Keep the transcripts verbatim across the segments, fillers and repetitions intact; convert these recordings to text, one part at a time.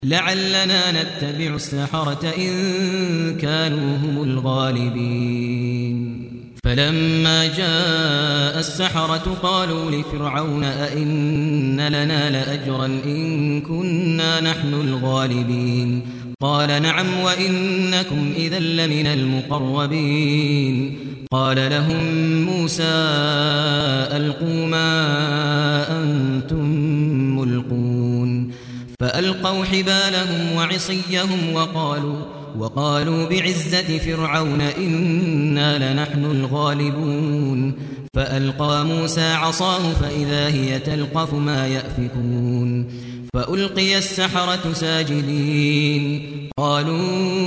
لعلنا نتبع السحرة إن كانوا هم الغالبين. فلما جاء السحرة قالوا لفرعون أئن لنا لأجرا إن كنا نحن الغالبين. قال نعم وإنكم إذا لمن المقربين. قال لهم موسى ألقوا ما أنتم ملقون. فألقوا حبالهم وعصيهم وقالوا وقالوا بعزة فرعون إنا لنحن الغالبون. فألقى موسى عصاه فإذا هي تلقف ما يأفكون. فألقي السحرة ساجدين قالوا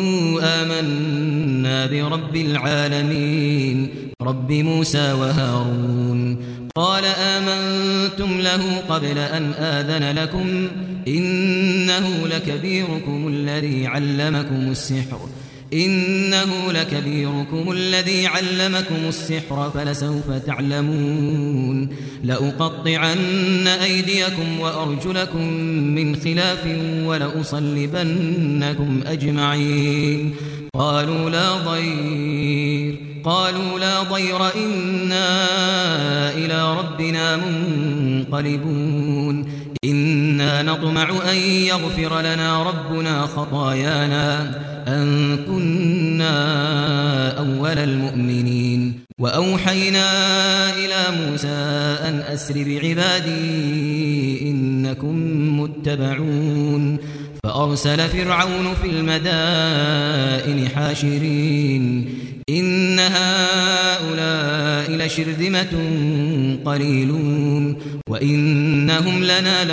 آمنا برب العالمين رب موسى وهارون. قال آمنتم له قبل أن آذن لكم إنه لكبيركم الذي علمكم السحر إنه لكبيركم الذي علمكم السحر فلسوف تعلمون. لأقطعن أيديكم وأرجلكم من خلاف ولأصلبنكم أجمعين. قالوا لا ضير قالوا لا ضير إنا إلى ربنا منقلبون. إنا نطمع أن يغفر لنا ربنا خطايانا أن كنا أول المؤمنين. وأوحينا إلى موسى أن أسر بعبادي إنكم متبعون. فأرسل فرعون في المدائن حاشرين إن هؤلاء لشرذمة قليلون وإنهم لنا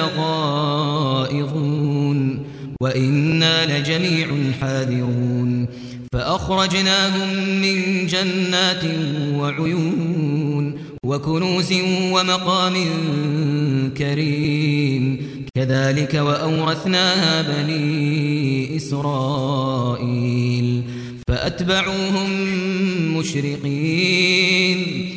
لغائظون وإنا لجميع حاذرون. فأخرجناهم من جنات وعيون وكنوز ومقام كريم كذلك وأورثناها بني إسرائيل. فأتبعوهم مشرقين